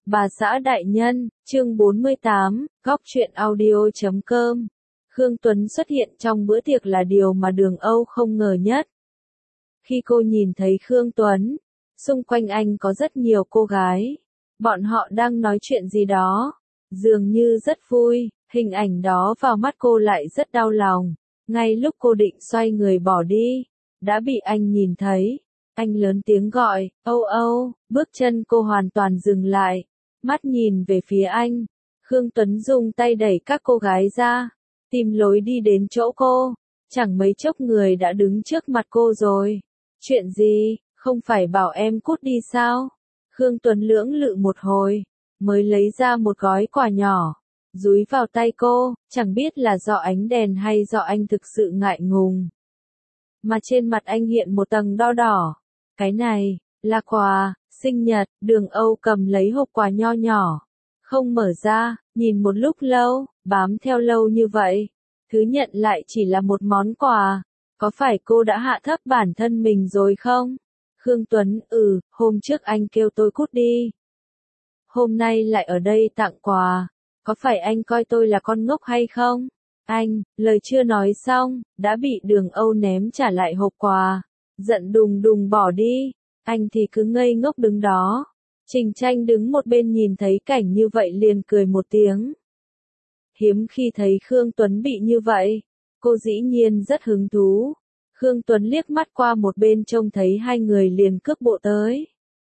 Bà xã đại nhân, chương 48, góc truyện audio.com. Khương Tuấn xuất hiện trong bữa tiệc là điều mà Đường Âu không ngờ nhất. Khi cô nhìn thấy Khương Tuấn, xung quanh anh có rất nhiều cô gái. Bọn họ đang nói chuyện gì đó, dường như rất vui, hình ảnh đó vào mắt cô lại rất đau lòng. Ngay lúc cô định xoay người bỏ đi, đã bị anh nhìn thấy. Anh lớn tiếng gọi, Âu Âu, bước chân cô hoàn toàn dừng lại, mắt nhìn về phía anh. Khương Tuấn dùng tay đẩy các cô gái ra, tìm lối đi đến chỗ cô. Chẳng mấy chốc người đã đứng trước mặt cô rồi. Chuyện gì, không phải bảo em cút đi sao? Khương Tuấn lưỡng lự một hồi, mới lấy ra một gói quà nhỏ, dúi vào tay cô, chẳng biết là do ánh đèn hay do anh thực sự ngại ngùng. Mà trên mặt anh hiện một tầng đo đỏ. Cái này, là quà, sinh nhật. Đường Âu cầm lấy hộp quà nho nhỏ, không mở ra, nhìn một lúc lâu, bám theo lâu như vậy. Thứ nhận lại chỉ là một món quà. Có phải cô đã hạ thấp bản thân mình rồi không? Khương Tuấn, hôm trước anh kêu tôi cút đi. Hôm nay lại ở đây tặng quà. Có phải anh coi tôi là con ngốc hay không? Anh, lời chưa nói xong, đã bị Đường Âu ném trả lại hộp quà. Giận đùng đùng bỏ đi, anh thì cứ ngây ngốc đứng đó. Trình Tranh đứng một bên nhìn thấy cảnh như vậy liền cười một tiếng. Hiếm khi thấy Khương Tuấn bị như vậy, cô dĩ nhiên rất hứng thú. Khương Tuấn liếc mắt qua một bên trông thấy hai người liền cướp bộ tới.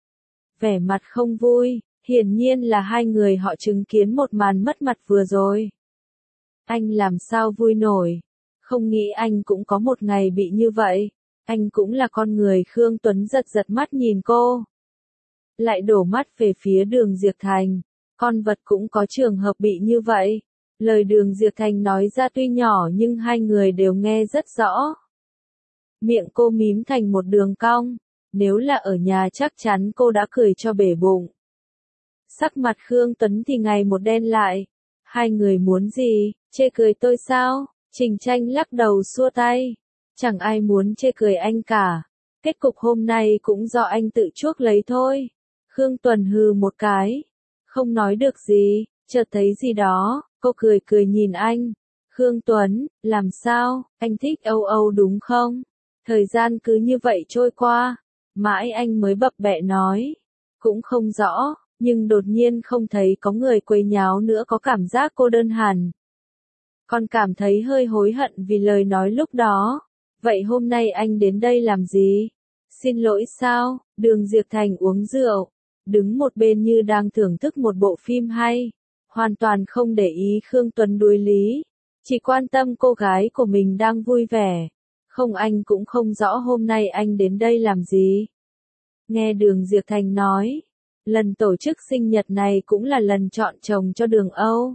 Vẻ mặt không vui, hiển nhiên là hai người họ chứng kiến một màn mất mặt vừa rồi. Anh làm sao vui nổi, không nghĩ anh cũng có một ngày bị như vậy. Anh cũng là con người. Khương Tuấn giật giật mắt nhìn cô. Lại đổ mắt về phía Đường Diệp Thành. Con vật cũng có trường hợp bị như vậy. Lời Đường Diệp Thành nói ra tuy nhỏ nhưng hai người đều nghe rất rõ. Miệng cô mím thành một đường cong. Nếu là ở nhà chắc chắn cô đã cười cho bể bụng. Sắc mặt Khương Tuấn thì ngày một đen lại. Hai người muốn gì, chê cười tôi sao? Trình Tranh lắc đầu xua tay. Chẳng ai muốn chê cười anh cả. Kết cục hôm nay cũng do anh tự chuốc lấy thôi. Khương Tuấn hừ một cái. Không nói được gì, chợt thấy gì đó, cô cười cười nhìn anh. Khương Tuấn, làm sao, anh thích Âu Âu đúng không? Thời gian cứ như vậy trôi qua. Mãi anh mới bập bẹ nói. Cũng không rõ, nhưng đột nhiên không thấy có người quấy nháo nữa, có cảm giác cô đơn hẳn. Còn cảm thấy hơi hối hận vì lời nói lúc đó. Vậy hôm nay anh đến đây làm gì? Xin lỗi sao? Đường Diệp Thành uống rượu, đứng một bên như đang thưởng thức một bộ phim hay, hoàn toàn không để ý Khương Tuấn đuối lý, chỉ quan tâm cô gái của mình đang vui vẻ. Không, anh cũng không rõ hôm nay anh đến đây làm gì. Nghe Đường Diệp Thành nói, lần tổ chức sinh nhật này cũng là lần chọn chồng cho Đường Âu.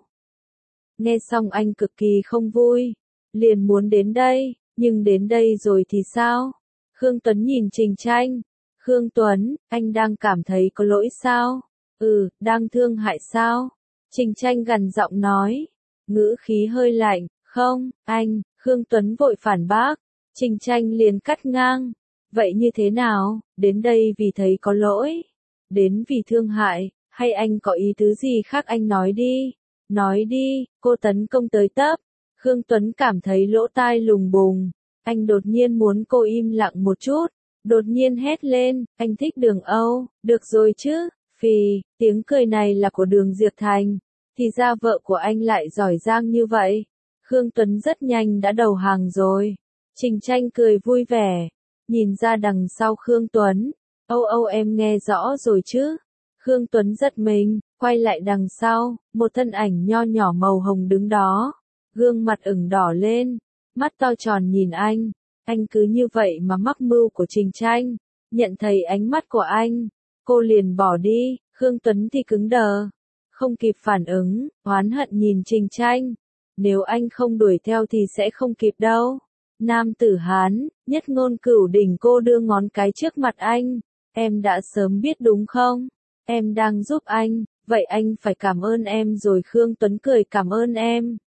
Nghe xong anh cực kỳ không vui, liền muốn đến đây. Nhưng đến đây rồi thì sao? Khương Tuấn nhìn Trình Tranh. Khương Tuấn, anh đang cảm thấy có lỗi sao? Đang thương hại sao? Trình Tranh gằn giọng nói. Ngữ khí hơi lạnh. Không, anh. Khương Tuấn vội phản bác. Trình Tranh liền cắt ngang. Vậy như thế nào? Đến đây vì thấy có lỗi? Đến vì thương hại? Hay anh có ý tứ gì khác anh nói đi? Nói đi, cô tấn công tới tấp. Khương Tuấn cảm thấy lỗ tai lùng bùng. Anh đột nhiên muốn cô im lặng một chút. Đột nhiên hét lên, anh thích Đường Âu. Được rồi chứ, phì, tiếng cười này là của Đường Diệp Thành. Thì ra vợ của anh lại giỏi giang như vậy. Khương Tuấn rất nhanh đã đầu hàng rồi. Trình Tranh cười vui vẻ. Nhìn ra đằng sau Khương Tuấn. Âu Âu, em nghe rõ rồi chứ? Khương Tuấn giật mình, quay lại đằng sau. Một thân ảnh nho nhỏ màu hồng đứng đó. Gương mặt ửng đỏ lên, mắt to tròn nhìn anh cứ như vậy mà mắc mưu của Trình Tranh. Nhận thấy ánh mắt của anh, cô liền bỏ đi. Khương Tuấn thì cứng đờ, không kịp phản ứng, oán hận nhìn Trình Tranh. Nếu anh không đuổi theo thì sẽ không kịp đâu. Nam tử Hán, nhất ngôn cửu đỉnh. Cô đưa ngón cái trước mặt anh. Em đã sớm biết đúng không? Em đang giúp anh, vậy anh phải cảm ơn em rồi. Khương Tuấn cười cảm ơn em.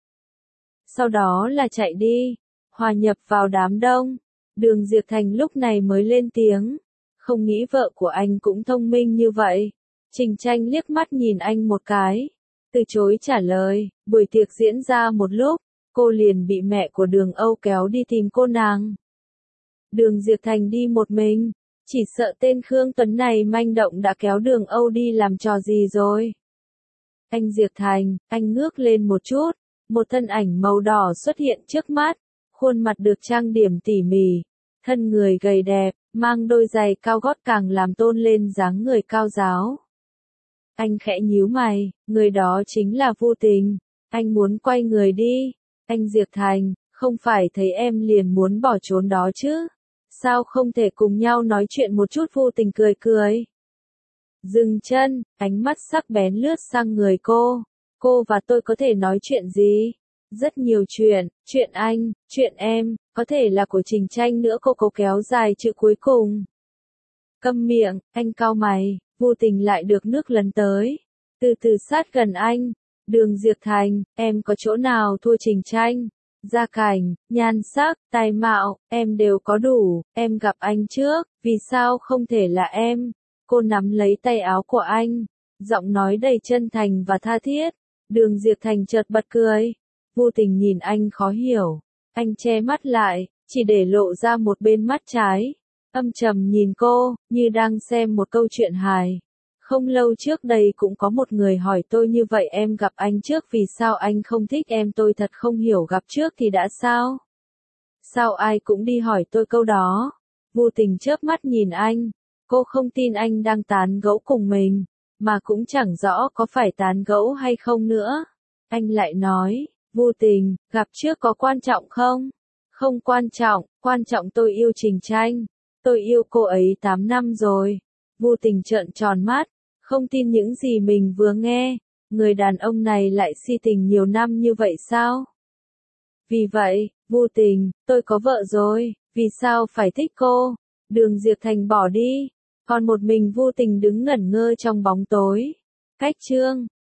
Sau đó là chạy đi, hòa nhập vào đám đông. Đường Diệp Thành lúc này mới lên tiếng. Không nghĩ vợ của anh cũng thông minh như vậy. Trình Tranh liếc mắt nhìn anh một cái, từ chối trả lời. Buổi tiệc diễn ra một lúc, cô liền bị mẹ của Đường Âu kéo đi tìm cô nàng. Đường Diệp Thành đi một mình, chỉ sợ tên Khương Tuấn này manh động đã kéo Đường Âu đi làm trò gì rồi. Anh Diệp Thành, anh ngước lên một chút, một thân ảnh màu đỏ xuất hiện trước mắt, khuôn mặt được trang điểm tỉ mỉ, thân người gầy đẹp, mang đôi giày cao gót càng làm tôn lên dáng người cao ráo. Anh khẽ nhíu mày, người đó chính là Vu Tình. Anh muốn quay người đi. Anh Diệp Thành, không phải thấy em liền muốn bỏ trốn đó chứ? Sao không thể cùng nhau nói chuyện một chút? Vu Tình cười cười. Dừng chân, ánh mắt sắc bén lướt sang người cô. Cô và tôi có thể nói chuyện gì? Rất nhiều chuyện, chuyện anh, chuyện em, có thể là của Trình Tranh nữa. Cô cố kéo dài chữ cuối cùng. Câm miệng, anh cau mày. Vu Tình lại được nước lấn tới, từ từ sát gần anh. Đường Diệp Thành, em có chỗ nào thua Trình Tranh? Gia cảnh, nhan sắc, tài mạo, em đều có đủ. Em gặp anh trước, vì sao không thể là em? Cô nắm lấy tay áo của anh, giọng nói đầy chân thành và tha thiết. Đường Diệp Thành chợt bật cười. Vu Tình nhìn anh khó hiểu. Anh che mắt lại, chỉ để lộ ra một bên mắt trái. Âm trầm nhìn cô, như đang xem một câu chuyện hài. Không lâu trước đây cũng có một người hỏi tôi như vậy, em gặp anh trước vì sao anh không thích em? Tôi thật không hiểu, gặp trước thì đã sao? Sao ai cũng đi hỏi tôi câu đó? Vu Tình chớp mắt nhìn anh. Cô không tin anh đang tán gẫu cùng mình, mà cũng chẳng rõ có phải tán gẫu hay không nữa. Anh lại nói, Vu Tình, gặp trước có quan trọng không? Không quan trọng tôi yêu Trình Tranh. Tôi yêu cô ấy 8 năm rồi. Vu Tình trợn tròn mắt, không tin những gì mình vừa nghe. Người đàn ông này lại si tình nhiều năm như vậy sao? Vì vậy, Vu Tình, tôi có vợ rồi, vì sao phải thích cô? Đường Diệp Thành bỏ đi, còn một mình Vu Tình đứng ngẩn ngơ trong bóng tối. Cách chương